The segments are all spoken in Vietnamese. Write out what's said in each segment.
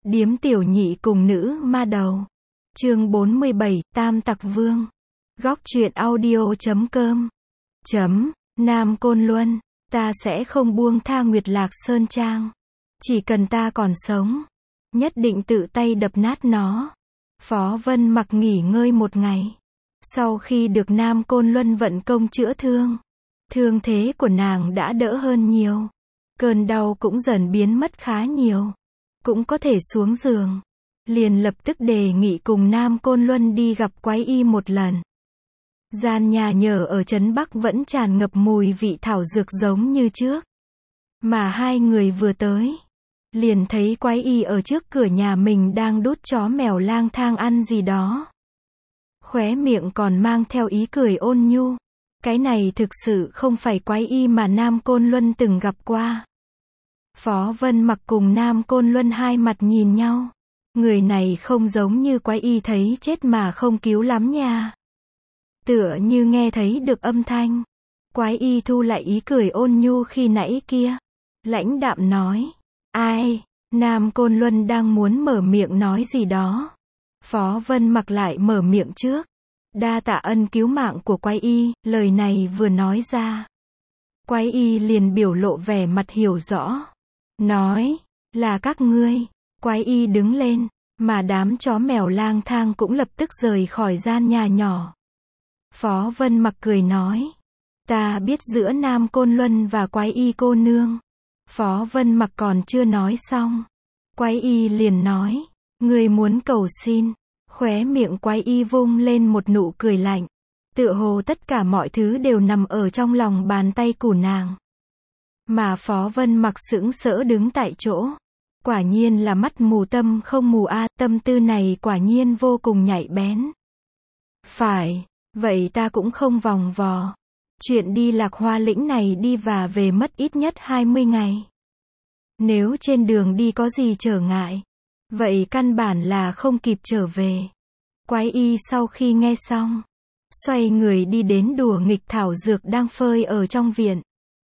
Điếm tiểu nhị cùng nữ ma đầu. Chương 47, Tam Tặc Vương. Góc truyện audio.com. Nam Côn Luân, ta sẽ không buông tha Nguyệt Lạc Sơn Trang. Chỉ cần ta còn sống, nhất định tự tay đập nát nó. Phó Vân Mặc nghỉ ngơi một ngày. Sau khi được Nam Côn Luân vận công chữa thương, thương thế của nàng đã đỡ hơn nhiều. Cơn đau cũng dần biến mất khá nhiều. Cũng có thể xuống giường. Liền lập tức đề nghị cùng Nam Côn Luân đi gặp Quái Y một lần. Gian nhà nhờ ở trấn Bắc vẫn tràn ngập mùi vị thảo dược giống như trước. Mà hai người vừa tới, liền thấy Quái Y ở trước cửa nhà mình đang đút chó mèo lang thang ăn gì đó. Khóe miệng còn mang theo ý cười ôn nhu. Cái này thực sự không phải Quái Y mà Nam Côn Luân từng gặp qua. Phó Vân Mặc cùng Nam Côn Luân hai mặt nhìn nhau. Người này không giống như Quái Y thấy chết mà không cứu lắm nha. Tựa như nghe thấy được âm thanh. Quái Y thu lại ý cười ôn nhu khi nãy kia. Lãnh đạm nói. Ai? Nam Côn Luân đang muốn mở miệng nói gì đó. Phó Vân Mặc lại mở miệng trước. Đa tạ ân cứu mạng của Quái Y. Lời này vừa nói ra, Quái Y liền biểu lộ vẻ mặt hiểu rõ. Nói, là các ngươi. Quái Y đứng lên, mà đám chó mèo lang thang cũng lập tức rời khỏi gian nhà nhỏ. Phó Vân Mặc cười nói, ta biết giữa Nam Côn Luân và Quái Y cô nương. Phó Vân Mặc còn chưa nói xong, Quái Y liền nói, ngươi muốn cầu xin. Khóe miệng Quái Y vung lên một nụ cười lạnh. Tựa hồ tất cả mọi thứ đều nằm ở trong lòng bàn tay của nàng. Mà Phó Vân Mặc sững sỡ đứng tại chỗ. Quả nhiên là mắt mù tâm không mù a, tâm tư này quả nhiên vô cùng nhạy bén. Phải, vậy ta cũng không vòng vò. Chuyện đi Lạc Hoa Lĩnh này đi và về mất ít nhất 20 ngày. Nếu trên đường đi có gì trở ngại, vậy căn bản là không kịp trở về. Quái Y sau khi nghe xong, xoay người đi đến đùa nghịch thảo dược đang phơi ở trong viện.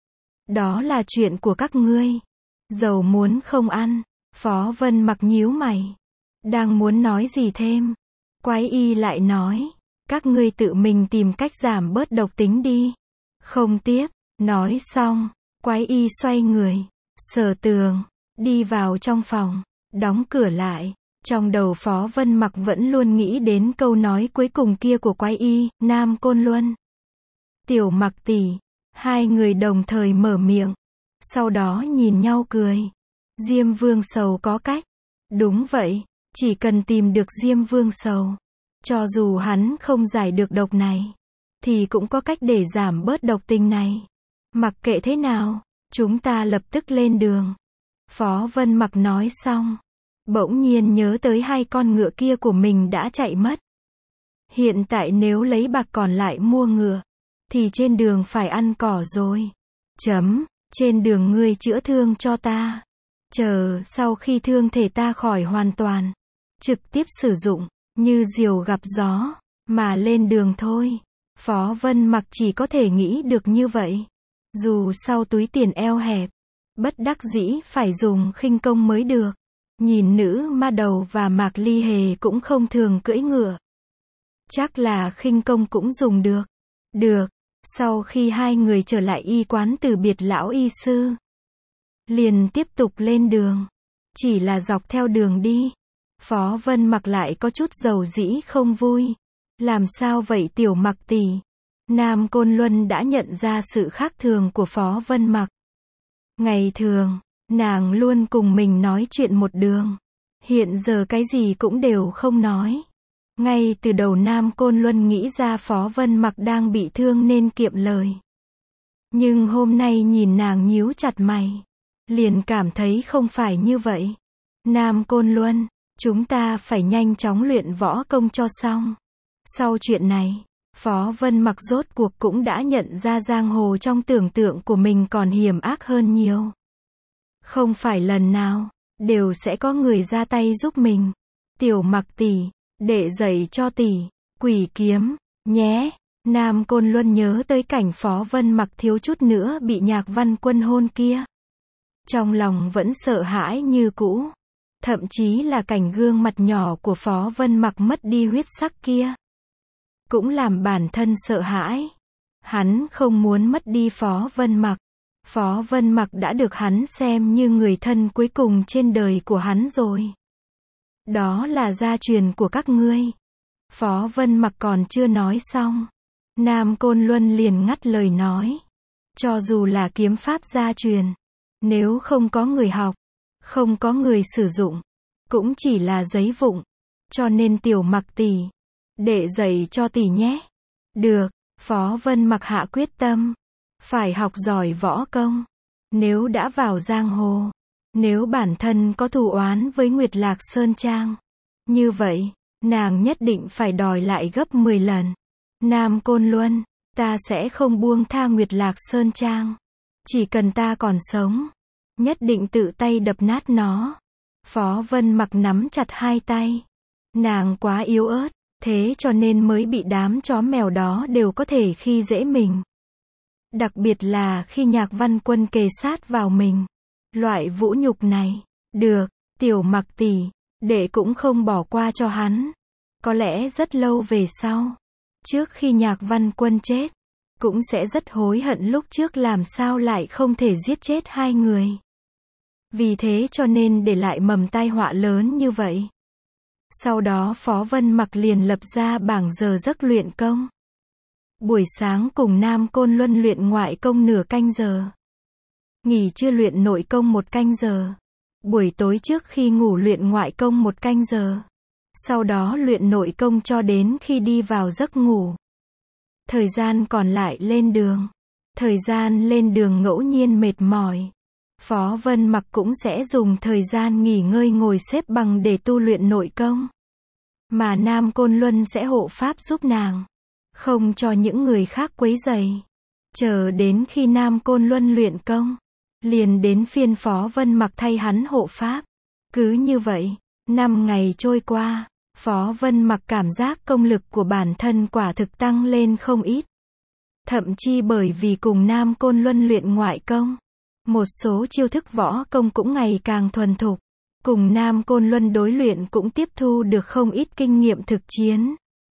Đó là chuyện của các ngươi. Dầu muốn không ăn. Phó Vân Mặc nhíu mày. Đang muốn nói gì thêm. Quái Y lại nói. Các ngươi tự mình tìm cách giảm bớt độc tính đi. Không tiếp. Nói xong, Quái Y xoay người, sờ tường, đi vào trong phòng, đóng cửa lại. Trong đầu Phó Vân Mặc vẫn luôn nghĩ đến câu nói cuối cùng kia của Quái Y, Nam Côn Luân. Tiểu Mặc tỷ. Hai người đồng thời mở miệng. Sau đó nhìn nhau cười. Diêm Vương Sầu có cách. Đúng vậy. Chỉ cần tìm được Diêm Vương Sầu, cho dù hắn không giải được độc này, thì cũng có cách để giảm bớt độc tình này. Mặc kệ thế nào, chúng ta lập tức lên đường. Phó Vân Mặc nói xong, bỗng nhiên nhớ tới hai con ngựa kia của mình đã chạy mất. Hiện tại nếu lấy bạc còn lại mua ngựa, thì trên đường phải ăn cỏ rồi. Trên đường ngươi chữa thương cho ta. Chờ sau khi thương thể ta khỏi hoàn toàn, trực tiếp sử dụng, như diều gặp gió, mà lên đường thôi. Phó Vân Mặc chỉ có thể nghĩ được như vậy. Dù sau túi tiền eo hẹp, bất đắc dĩ phải dùng khinh công mới được. Nhìn nữ ma đầu và Mạc Ly Hề cũng không thường cưỡi ngựa. Chắc là khinh công cũng dùng được. Được. Sau khi hai người trở lại y quán từ biệt lão y sư, liền tiếp tục lên đường. Chỉ là dọc theo đường đi, Phó Vân Mặc lại có chút dầu dĩ không vui. Làm sao vậy Tiểu Mặc tỷ? Nam Côn Luân đã nhận ra sự khác thường của Phó Vân Mặc. Ngày thường, nàng luôn cùng mình nói chuyện một đường. Hiện giờ cái gì cũng đều không nói. Ngay từ đầu Nam Côn Luân nghĩ ra Phó Vân Mặc đang bị thương nên kiệm lời. Nhưng hôm nay nhìn nàng nhíu chặt mày, liền cảm thấy không phải như vậy. Nam Côn Luân, chúng ta phải nhanh chóng luyện võ công cho xong. Sau chuyện này, Phó Vân Mặc rốt cuộc cũng đã nhận ra giang hồ trong tưởng tượng của mình còn hiểm ác hơn nhiều. Không phải lần nào đều sẽ có người ra tay giúp mình. Tiểu Mặc tỷ, để dạy cho tỷ quỷ kiếm nhé. Nam Côn Luân nhớ tới cảnh Phó Vân Mặc thiếu chút nữa bị Nhạc Văn Quân hôn kia. Trong lòng vẫn sợ hãi như cũ. Thậm chí là cảnh gương mặt nhỏ của Phó Vân Mặc mất đi huyết sắc kia, cũng làm bản thân sợ hãi. Hắn không muốn mất đi Phó Vân Mặc. Phó Vân Mặc đã được hắn xem như người thân cuối cùng trên đời của hắn rồi. Đó là gia truyền của các ngươi. Phó Vân Mặc còn chưa nói xong, Nam Côn Luân liền ngắt lời nói. Cho dù là kiếm pháp gia truyền, nếu không có người học, không có người sử dụng, cũng chỉ là giấy vụn. Cho nên Tiểu Mặc tỷ, đệ dạy cho tỷ nhé. Được, Phó Vân Mặc hạ quyết tâm, phải học giỏi võ công. Nếu đã vào giang hồ, nếu bản thân có thù oán với Nguyệt Lạc Sơn Trang, như vậy, nàng nhất định phải đòi lại gấp 10 lần. Nam Côn Luân, ta sẽ không buông tha Nguyệt Lạc Sơn Trang. Chỉ cần ta còn sống, nhất định tự tay đập nát nó. Phó Vân Mặc nắm chặt hai tay. Nàng quá yếu ớt, thế cho nên mới bị đám chó mèo đó đều có thể khi dễ mình. Đặc biệt là khi Nhạc Văn Quân kề sát vào mình. Loại vũ nhục này, được, Tiểu Mặc tỷ, đệ cũng không bỏ qua cho hắn. Có lẽ rất lâu về sau, trước khi Nhạc Văn Quân chết, cũng sẽ rất hối hận lúc trước làm sao lại không thể giết chết hai người. Vì thế cho nên để lại mầm tai họa lớn như vậy. Sau đó Phó Vân Mặc liền lập ra bảng giờ giấc luyện công. Buổi sáng cùng Nam Côn Luân luyện ngoại công nửa canh giờ. Nghỉ trưa luyện nội công 1 canh giờ. Buổi tối trước khi ngủ luyện ngoại công 1 canh giờ. Sau đó luyện nội công cho đến khi đi vào giấc ngủ. Thời gian còn lại lên đường. Thời gian lên đường ngẫu nhiên mệt mỏi, Phó Vân Mặc cũng sẽ dùng thời gian nghỉ ngơi ngồi xếp bằng để tu luyện nội công. Mà Nam Côn Luân sẽ hộ pháp giúp nàng, không cho những người khác quấy rầy. Chờ đến khi Nam Côn Luân luyện công, liền đến phiên Phó Vân Mặc thay hắn hộ pháp. Cứ như vậy, 5 ngày trôi qua, Phó Vân Mặc cảm giác công lực của bản thân quả thực tăng lên không ít. Thậm chí bởi vì cùng Nam Côn Luân luyện ngoại công, một số chiêu thức võ công cũng ngày càng thuần thục. Cùng Nam Côn Luân đối luyện cũng tiếp thu được không ít kinh nghiệm thực chiến.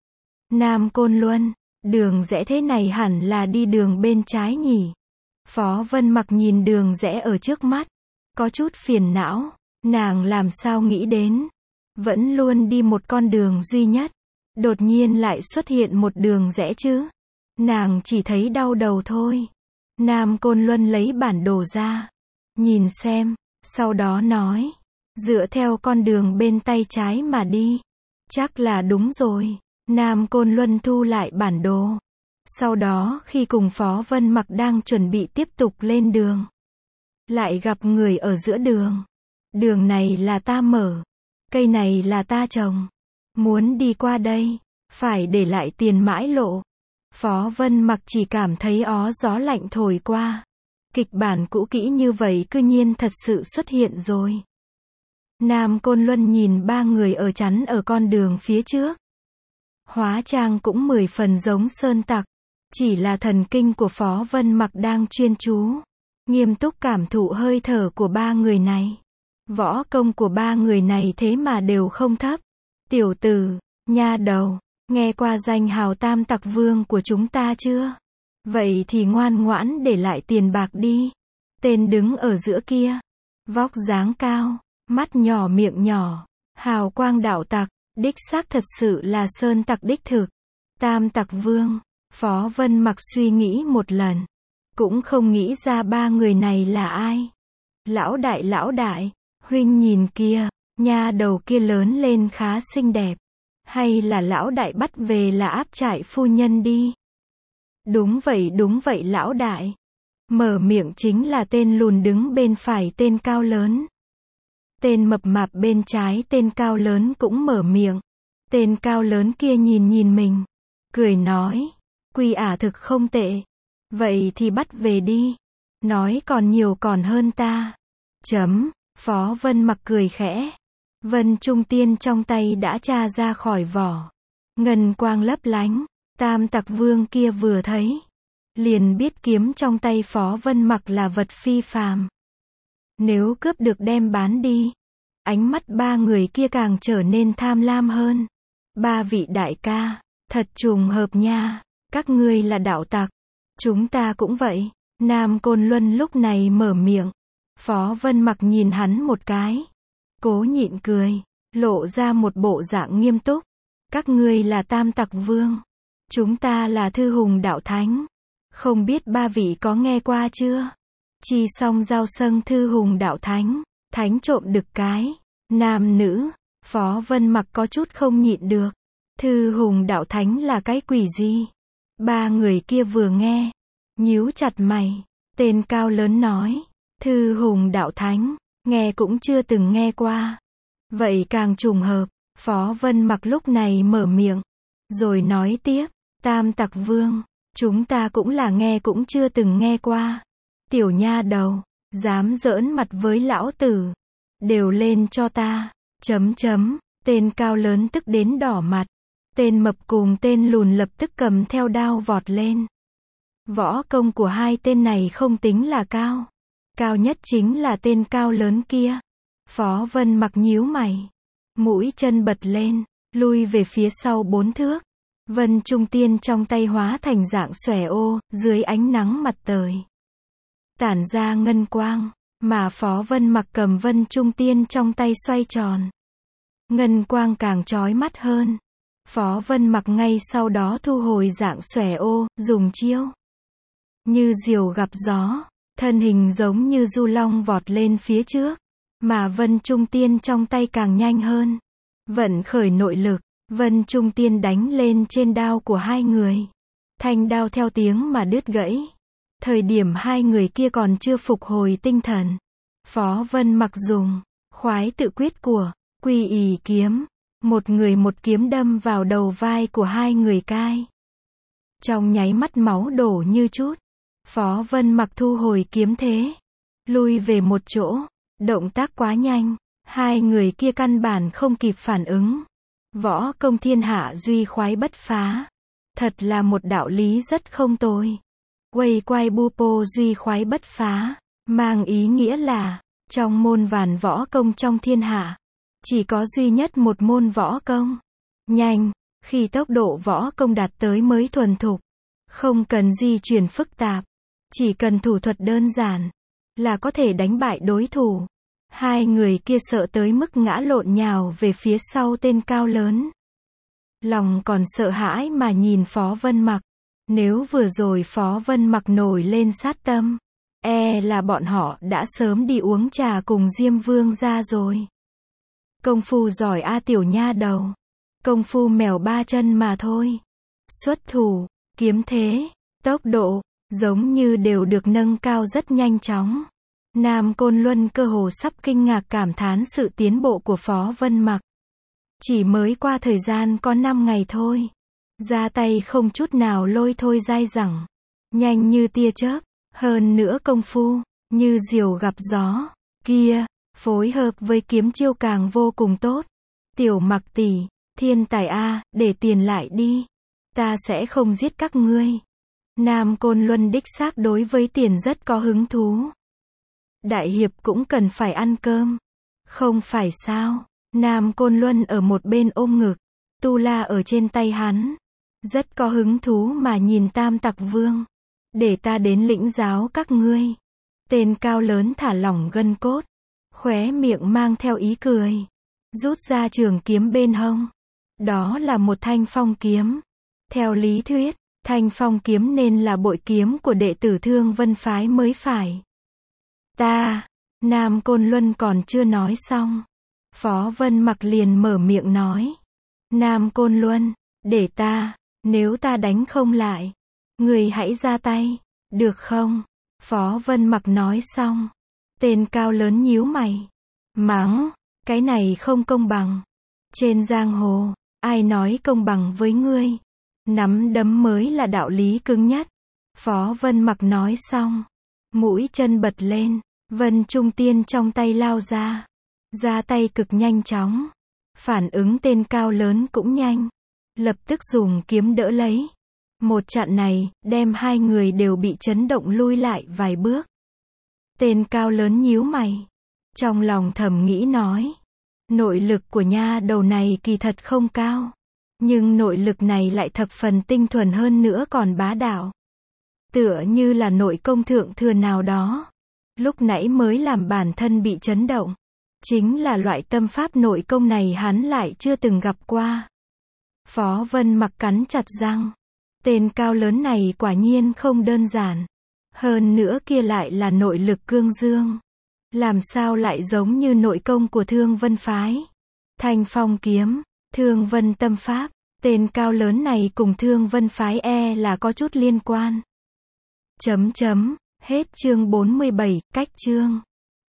Nam Côn Luân, đường rẽ thế này hẳn là đi đường bên trái nhỉ? Phó Vân Mặc nhìn đường rẽ ở trước mắt, có chút phiền não, nàng làm sao nghĩ đến, vẫn luôn đi một con đường duy nhất, đột nhiên lại xuất hiện một đường rẽ chứ? Nàng chỉ thấy đau đầu thôi. Nam Côn Luân lấy bản đồ ra, nhìn xem, sau đó nói, dựa theo con đường bên tay trái mà đi, chắc là đúng rồi. Nam Côn Luân thu lại bản đồ. Sau đó khi cùng Phó Vân Mặc đang chuẩn bị tiếp tục lên đường, lại gặp người ở giữa đường. Đường này là ta mở, cây này là ta trồng, muốn đi qua đây, phải để lại tiền mãi lộ. Phó Vân Mặc chỉ cảm thấy ó gió lạnh thổi qua. Kịch bản cũ kỹ như vậy cư nhiên thật sự xuất hiện rồi. Nam Côn Luân nhìn 3 người ở chắn ở con đường phía trước. Hóa trang cũng 10 phần giống sơn tặc. Chỉ là thần kinh của Phó Vân Mặc đang chuyên chú, nghiêm túc cảm thụ hơi thở của 3 người này. Võ công của 3 người này thế mà đều không thấp. Tiểu tử, nha đầu, nghe qua danh hào Tam Tặc Vương của chúng ta chưa? Vậy thì ngoan ngoãn để lại tiền bạc đi. Tên đứng ở giữa kia, vóc dáng cao, mắt nhỏ miệng nhỏ, hào quang đạo tặc, đích xác thật sự là sơn tặc đích thực. Tam Tặc Vương. Phó Vân Mặc suy nghĩ một lần, cũng không nghĩ ra 3 người này là ai. Lão đại, huynh nhìn kia, nha đầu kia lớn lên khá xinh đẹp. Hay là lão đại bắt về là áp trại phu nhân đi. Đúng vậy lão đại. Mở miệng chính là tên lùn đứng bên phải tên cao lớn. Tên mập mạp bên trái tên cao lớn cũng mở miệng. Tên cao lớn kia nhìn mình, cười nói, Quy ả thực không tệ. Vậy thì bắt về đi. Nói còn nhiều còn hơn ta. Phó Vân Mặc cười khẽ. Vân Trung Tiên trong tay đã tra ra khỏi vỏ. Ngân quang lấp lánh. Tam Tặc Vương kia vừa thấy, liền biết kiếm trong tay Phó Vân Mặc là vật phi phàm. Nếu cướp được đem bán đi. Ánh mắt ba người kia càng trở nên tham lam hơn. Ba vị đại ca, thật trùng hợp nha, các ngươi là đạo tặc. Chúng ta cũng vậy. Nam Côn Luân lúc này mở miệng. Phó Vân Mặc nhìn hắn một cái. Cố nhịn cười, lộ ra một bộ dạng nghiêm túc. Các ngươi là Tam Tặc Vương. Chúng ta là Thư Hùng Đạo Thánh. Không biết ba vị có nghe qua chưa? Chi song giao sâng Thư Hùng Đạo Thánh. Thánh trộm đực cái. Nam nữ. Phó Vân Mặc có chút không nhịn được. Thư Hùng Đạo Thánh là cái quỷ gì? Ba người kia vừa nghe, nhíu chặt mày. Tên cao lớn nói. Thư Hùng Đạo Thánh. Nghe cũng chưa từng nghe qua. Vậy càng trùng hợp. Phó Vân Mặc lúc này mở miệng. Rồi nói tiếp. Tam Tặc Vương. Chúng ta cũng là nghe cũng chưa từng nghe qua. Tiểu nha đầu. Dám giỡn mặt với lão tử. Đều lên cho ta. Chấm chấm. Tên cao lớn tức đến đỏ mặt. Tên mập cùng tên lùn lập tức cầm theo đao vọt lên. Võ công của hai tên này không tính là cao. Cao nhất chính là tên cao lớn kia. Phó Vân Mặc nhíu mày. Mũi chân bật lên. Lui về phía sau 4 thước. Vân Trung Tiên trong tay hóa thành dạng xòe ô, dưới ánh nắng mặt trời. Tản ra ngân quang. Mà Phó Vân Mặc cầm Vân Trung Tiên trong tay xoay tròn. Ngân quang càng chói mắt hơn. Phó Vân Mặc ngay sau đó thu hồi dạng xòe ô, dùng chiêu. Như diều gặp gió. Thân hình giống như du long vọt lên phía trước. Mà Vân Trung Tiên trong tay càng nhanh hơn. Vận khởi nội lực. Vân Trung Tiên đánh lên trên đao của hai người. Thanh đao theo tiếng mà đứt gãy. Thời điểm hai người kia còn chưa phục hồi tinh thần. Phó Vân Mặc dùng khoái tự quyết của Quy Ỷ kiếm. Một người một kiếm đâm vào đầu vai của hai người cai. Trong nháy mắt máu đổ như chút. Phó Vân Mặc thu hồi kiếm thế. Lui về một chỗ. Động tác quá nhanh. Hai người kia căn bản không kịp phản ứng. Võ công thiên hạ duy khoái bất phá. Thật là một đạo lý rất không tồi. Quay quay bu po duy khoái bất phá. Mang ý nghĩa là, trong môn vàn võ công trong thiên hạ, chỉ có duy nhất một môn võ công. Nhanh, khi tốc độ võ công đạt tới mới thuần thục. Không cần di chuyển phức tạp. Chỉ cần thủ thuật đơn giản, là có thể đánh bại đối thủ. Hai người kia sợ tới mức ngã lộn nhào về phía sau tên cao lớn. Lòng còn sợ hãi mà nhìn Phó Vân Mặc. Nếu vừa rồi Phó Vân Mặc nổi lên sát tâm, là bọn họ đã sớm đi uống trà cùng Diêm Vương ra rồi. Công phu giỏi a tiểu nha đầu. Công phu mèo ba chân mà thôi. Xuất thủ, kiếm thế, tốc độ, giống như đều được nâng cao rất nhanh chóng. Nam Côn Luân cơ hồ sắp kinh ngạc cảm thán sự tiến bộ của Phó Vân Mặc. Chỉ mới qua thời gian có 5 ngày thôi. Ra tay không chút nào lôi thôi dai dẳng. Nhanh như tia chớp. Hơn nữa công phu, như diều gặp gió. Kia, phối hợp với kiếm chiêu càng vô cùng tốt. Tiểu Mặc tỷ, thiên tài a, để tiền lại đi. Ta sẽ không giết các ngươi. Nam Côn Luân đích xác đối với tiền rất có hứng thú. Đại hiệp cũng cần phải ăn cơm. Không phải sao? Nam Côn Luân ở một bên ôm ngực. Tu La ở trên tay hắn. Rất có hứng thú mà nhìn Tam Tặc Vương. Để ta đến lĩnh giáo các ngươi. Tên cao lớn thả lỏng gân cốt. Khóe miệng mang theo ý cười. Rút ra trường kiếm bên hông. Đó là một thanh phong kiếm. Theo lý thuyết, thanh phong kiếm nên là bội kiếm của đệ tử Thương Vân Phái mới phải. Nam Côn Luân còn chưa nói xong. Phó Vân Mặc liền mở miệng nói. Nam Côn Luân, để ta, nếu ta đánh không lại, người hãy ra tay, được không? Phó Vân Mặc nói xong. Tên cao lớn nhíu mày. Mắng, cái này không công bằng. Trên giang hồ, ai nói công bằng với ngươi? Nắm đấm mới là đạo lý cứng nhất. Phó Vân Mặc nói xong. Mũi chân bật lên. Vân Trung Tiên trong tay lao ra. Ra tay cực nhanh chóng. Phản ứng tên cao lớn cũng nhanh. Lập tức dùng kiếm đỡ lấy. Một chặn này, đem hai người đều bị chấn động lui lại vài bước. Tên cao lớn nhíu mày. Trong lòng thầm nghĩ nói. Nội lực của nha đầu này kỳ thật không cao. Nhưng nội lực này lại thập phần tinh thuần hơn nữa còn bá đạo. Tựa như là nội công thượng thừa nào đó. Lúc nãy mới làm bản thân bị chấn động. Chính là loại tâm pháp nội công này hắn lại chưa từng gặp qua. Phó Vân Mặc cắn chặt răng. Tên cao lớn này quả nhiên không đơn giản. Hơn nữa kia lại là nội lực cương dương. Làm sao lại giống như nội công của Thương Vân Phái. Thanh Phong kiếm, Thương Vân tâm pháp. Tên cao lớn này cùng Thương Vân Phái là có chút liên quan. Hết chương 47, cách chương.